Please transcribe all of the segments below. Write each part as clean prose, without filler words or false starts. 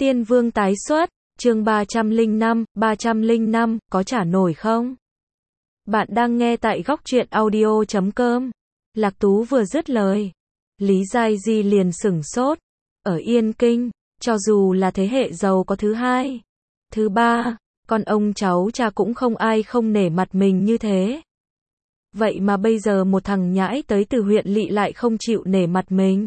Tiên Vương tái xuất, chương 305, có trả nổi không? Bạn đang nghe tại góc truyện audio.com. Lạc Tú vừa dứt lời, Lý Giai Di liền sửng sốt. Ở Yên Kinh, cho dù là thế hệ giàu có thứ hai, thứ ba, con ông cháu cha cũng không ai không nể mặt mình như thế. Vậy mà bây giờ một thằng nhãi tới từ huyện lỵ lại không chịu nể mặt mình.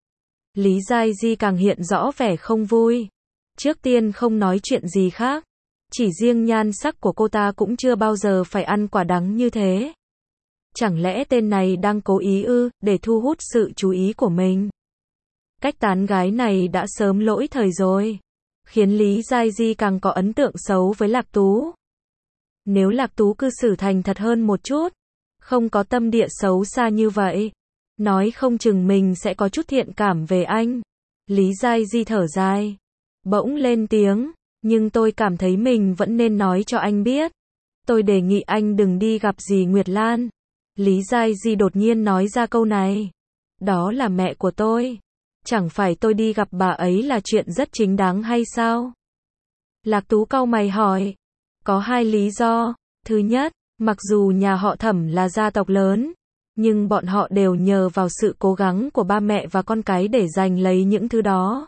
Lý Giai Di càng hiện rõ vẻ không vui. Trước tiên không nói chuyện gì khác, chỉ riêng nhan sắc của cô ta cũng chưa bao giờ phải ăn quả đắng như thế. Chẳng lẽ tên này đang cố ý để thu hút sự chú ý của mình? Cách tán gái này đã sớm lỗi thời rồi, khiến Lý Giai Di càng có ấn tượng xấu với Lạc Tú. Nếu Lạc Tú cư xử thành thật hơn một chút, không có tâm địa xấu xa như vậy, nói không chừng mình sẽ có chút thiện cảm về anh. Lý Giai Di thở dài, bỗng lên tiếng, nhưng tôi cảm thấy mình vẫn nên nói cho anh biết. Tôi đề nghị anh đừng đi gặp dì Nguyệt Lan. Lý Giai Di đột nhiên nói ra câu này. Đó là mẹ của tôi. Chẳng phải tôi đi gặp bà ấy là chuyện rất chính đáng hay sao? Lạc Tú cau mày hỏi. Có hai lý do. Thứ nhất, mặc dù nhà họ Thẩm là gia tộc lớn, nhưng bọn họ đều nhờ vào sự cố gắng của ba mẹ và con cái để giành lấy những thứ đó.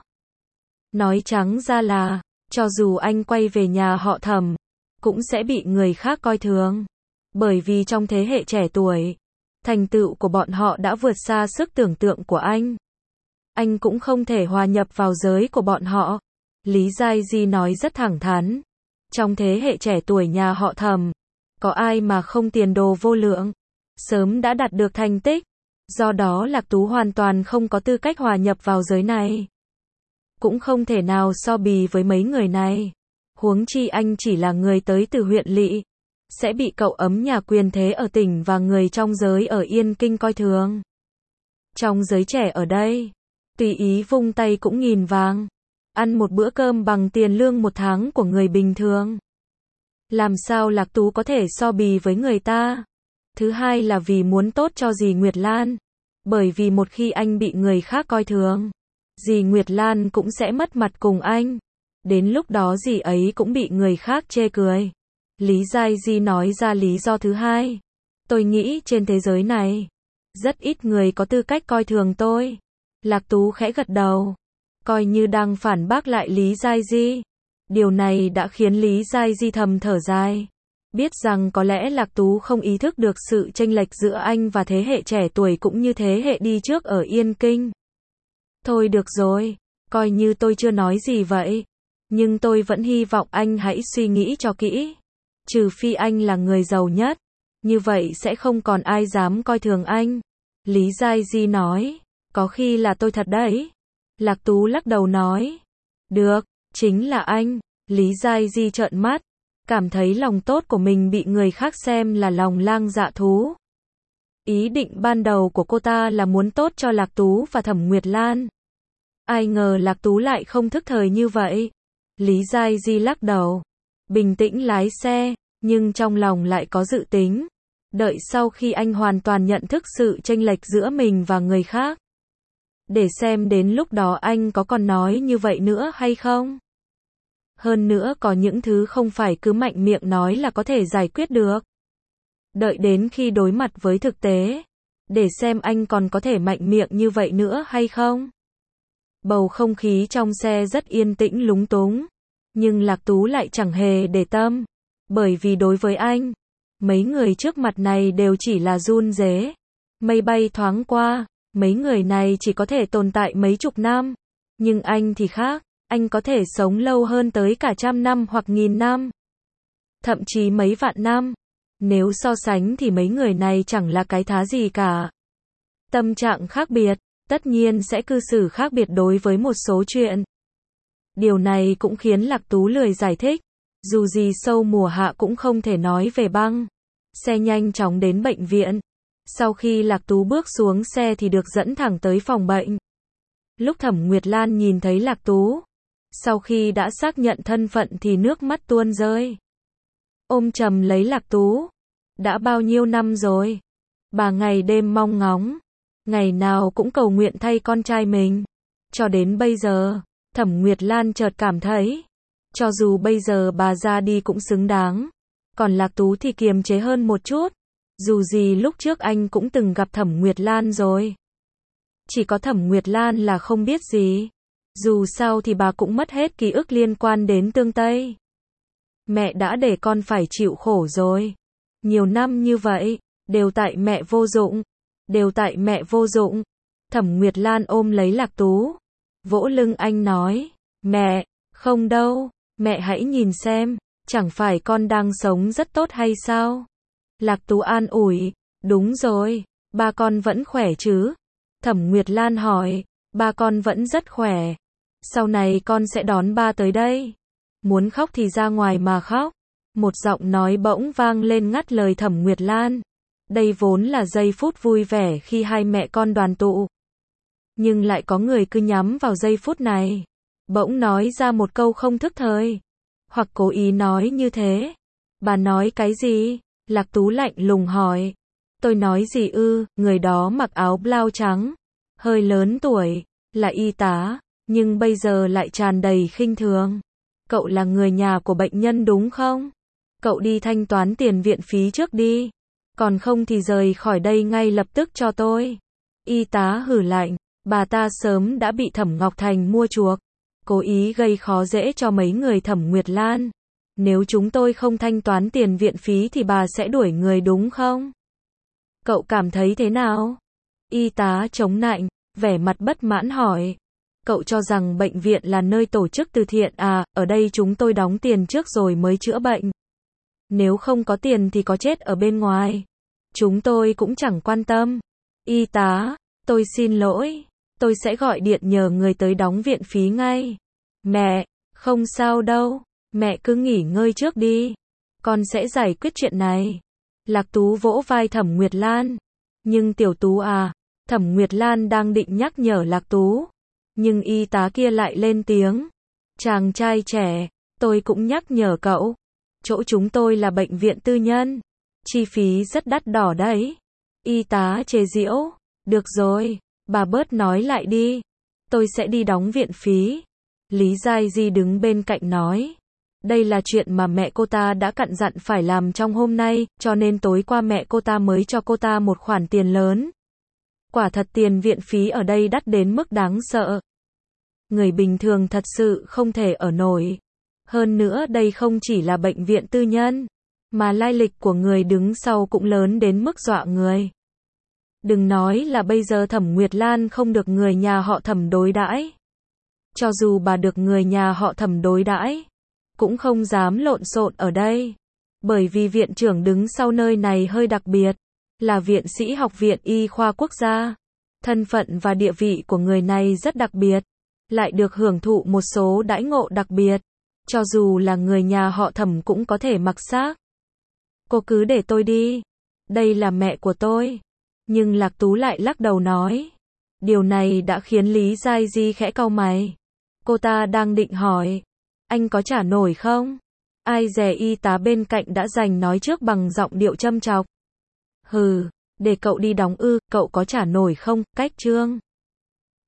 Nói trắng ra là, cho dù anh quay về nhà họ Thẩm, cũng sẽ bị người khác coi thường. Bởi vì trong thế hệ trẻ tuổi, thành tựu của bọn họ đã vượt xa sức tưởng tượng của anh. Anh cũng không thể hòa nhập vào giới của bọn họ. Lý Giai Di nói rất thẳng thắn. Trong thế hệ trẻ tuổi nhà họ Thẩm, có ai mà không tiền đồ vô lượng, sớm đã đạt được thành tích. Do đó Lạc Tú hoàn toàn không có tư cách hòa nhập vào giới này. Cũng không thể nào so bì với mấy người này. Huống chi anh chỉ là người tới từ huyện lỵ, sẽ bị cậu ấm nhà quyền thế ở tỉnh và người trong giới ở Yên Kinh coi thường. Trong giới trẻ ở đây, tùy ý vung tay cũng nghìn vàng, ăn một bữa cơm bằng tiền lương một tháng của người bình thường. Làm sao Lạc Tú có thể so bì với người ta? Thứ hai là vì muốn tốt cho dì Nguyệt Lan. Bởi vì một khi anh bị người khác coi thường, dì Nguyệt Lan cũng sẽ mất mặt cùng anh. Đến lúc đó dì ấy cũng bị người khác chê cười. Lý Giai Di nói ra lý do thứ hai. Tôi nghĩ trên thế giới này, rất ít người có tư cách coi thường tôi. Lạc Tú khẽ gật đầu, coi như đang phản bác lại Lý Giai Di. Điều này đã khiến Lý Giai Di thầm thở dài. Biết rằng có lẽ Lạc Tú không ý thức được sự chênh lệch giữa anh và thế hệ trẻ tuổi cũng như thế hệ đi trước ở Yên Kinh. Thôi được rồi, coi như tôi chưa nói gì vậy. Nhưng tôi vẫn hy vọng anh hãy suy nghĩ cho kỹ. Trừ phi anh là người giàu nhất, như vậy sẽ không còn ai dám coi thường anh. Lý Giai Di nói, có khi là tôi thật đấy. Lạc Tú lắc đầu nói, được, chính là anh. Lý Giai Di trợn mắt, cảm thấy lòng tốt của mình bị người khác xem là lòng lang dạ thú. Ý định ban đầu của cô ta là muốn tốt cho Lạc Tú và Thẩm Nguyệt Lan. Ai ngờ Lạc Tú lại không thức thời như vậy. Lý Giai Di lắc đầu, bình tĩnh lái xe, nhưng trong lòng lại có dự tính. Đợi sau khi anh hoàn toàn nhận thức sự chênh lệch giữa mình và người khác, để xem đến lúc đó anh có còn nói như vậy nữa hay không. Hơn nữa có những thứ không phải cứ mạnh miệng nói là có thể giải quyết được. Đợi đến khi đối mặt với thực tế, để xem anh còn có thể mạnh miệng như vậy nữa hay không. Bầu không khí trong xe rất yên tĩnh lúng túng, nhưng Lạc Tú lại chẳng hề để tâm. Bởi vì đối với anh, mấy người trước mặt này đều chỉ là run rế, mây bay thoáng qua. Mấy người này chỉ có thể tồn tại mấy chục năm. Nhưng anh thì khác, anh có thể sống lâu hơn tới cả 100 năm hoặc 1000 năm. Thậm chí mấy vạn năm. Nếu so sánh thì mấy người này chẳng là cái thá gì cả. Tâm trạng khác biệt, tất nhiên sẽ cư xử khác biệt đối với một số chuyện. Điều này cũng khiến Lạc Tú lười giải thích. Dù gì sâu mùa hạ cũng không thể nói về băng. Xe nhanh chóng đến bệnh viện. Sau khi Lạc Tú bước xuống xe thì được dẫn thẳng tới phòng bệnh. Lúc Thẩm Nguyệt Lan nhìn thấy Lạc Tú, sau khi đã xác nhận thân phận thì nước mắt tuôn rơi. Ôm chầm lấy Lạc Tú. Đã bao nhiêu năm rồi? Bà ngày đêm mong ngóng, ngày nào cũng cầu nguyện thay con trai mình. Cho đến bây giờ, Thẩm Nguyệt Lan chợt cảm thấy, cho dù bây giờ bà ra đi cũng xứng đáng. Còn Lạc Tú thì kiềm chế hơn một chút. Dù gì lúc trước anh cũng từng gặp Thẩm Nguyệt Lan rồi. Chỉ có Thẩm Nguyệt Lan là không biết gì. Dù sao thì bà cũng mất hết ký ức liên quan đến Tương Tây. Mẹ đã để con phải chịu khổ rồi. Nhiều năm như vậy, đều tại mẹ vô dụng. Đều tại mẹ vô dụng. Thẩm Nguyệt Lan ôm lấy Lạc Tú. Vỗ lưng anh nói, mẹ, không đâu, mẹ hãy nhìn xem, chẳng phải con đang sống rất tốt hay sao? Lạc Tú an ủi, đúng rồi, ba con vẫn khỏe chứ? Thẩm Nguyệt Lan hỏi, ba con vẫn rất khỏe. Sau này con sẽ đón ba tới đây. Muốn khóc thì ra ngoài mà khóc. Một giọng nói bỗng vang lên ngắt lời Thẩm Nguyệt Lan. Đây vốn là giây phút vui vẻ khi hai mẹ con đoàn tụ. Nhưng lại có người cứ nhắm vào giây phút này. Bỗng nói ra một câu không thức thời. Hoặc cố ý nói như thế. Bà nói cái gì? Lạc Tú lạnh lùng hỏi. Tôi nói gì ư? Người đó mặc áo blau trắng. Hơi lớn tuổi. Là y tá. Nhưng bây giờ lại tràn đầy khinh thường. Cậu là người nhà của bệnh nhân đúng không? Cậu đi thanh toán tiền viện phí trước đi. Còn không thì rời khỏi đây ngay lập tức cho tôi. Y tá hử lạnh. Bà ta sớm đã bị Thẩm Ngọc Thành mua chuộc. Cố ý gây khó dễ cho mấy người Thẩm Nguyệt Lan. Nếu chúng tôi không thanh toán tiền viện phí thì bà sẽ đuổi người đúng không? Cậu cảm thấy thế nào? Y tá chống nạnh, vẻ mặt bất mãn hỏi. Cậu cho rằng bệnh viện là nơi tổ chức từ thiện à? Ở đây chúng tôi đóng tiền trước rồi mới chữa bệnh. Nếu không có tiền thì có chết ở bên ngoài. Chúng tôi cũng chẳng quan tâm. Y tá, tôi xin lỗi. Tôi sẽ gọi điện nhờ người tới đóng viện phí ngay. Mẹ, không sao đâu. Mẹ cứ nghỉ ngơi trước đi. Con sẽ giải quyết chuyện này. Lạc Tú vỗ vai Thẩm Nguyệt Lan. Nhưng Tiểu Tú à, Thẩm Nguyệt Lan đang định nhắc nhở Lạc Tú. Nhưng y tá kia lại lên tiếng. Chàng trai trẻ, tôi cũng nhắc nhở cậu. Chỗ chúng tôi là bệnh viện tư nhân. Chi phí rất đắt đỏ đấy. Y tá chế giễu. Được rồi, bà bớt nói lại đi. Tôi sẽ đi đóng viện phí. Lý Giai Di đứng bên cạnh nói. Đây là chuyện mà mẹ cô ta đã căn dặn phải làm trong hôm nay, cho nên tối qua mẹ cô ta mới cho cô ta một khoản tiền lớn. Quả thật tiền viện phí ở đây đắt đến mức đáng sợ. Người bình thường thật sự không thể ở nổi. Hơn nữa đây không chỉ là bệnh viện tư nhân, mà lai lịch của người đứng sau cũng lớn đến mức dọa người. Đừng nói là bây giờ Thẩm Nguyệt Lan không được người nhà họ Thẩm đối đãi. Cho dù bà được người nhà họ Thẩm đối đãi, cũng không dám lộn xộn ở đây. Bởi vì viện trưởng đứng sau nơi này hơi đặc biệt, là viện sĩ Học viện Y khoa Quốc gia. Thân phận và địa vị của người này rất đặc biệt, lại được hưởng thụ một số đãi ngộ đặc biệt. Cho dù là người nhà họ Thẩm cũng có thể mặc xác. Cô cứ để tôi đi. Đây là mẹ của tôi. Nhưng Lạc Tú lại lắc đầu nói. Điều này đã khiến Lý Giai Di khẽ cau mày. Cô ta đang định hỏi. Anh có trả nổi không? Ai dè y tá bên cạnh đã giành nói trước bằng giọng điệu châm chọc. Hừ, để cậu đi đóng ư, cậu có trả nổi không? Cách trương.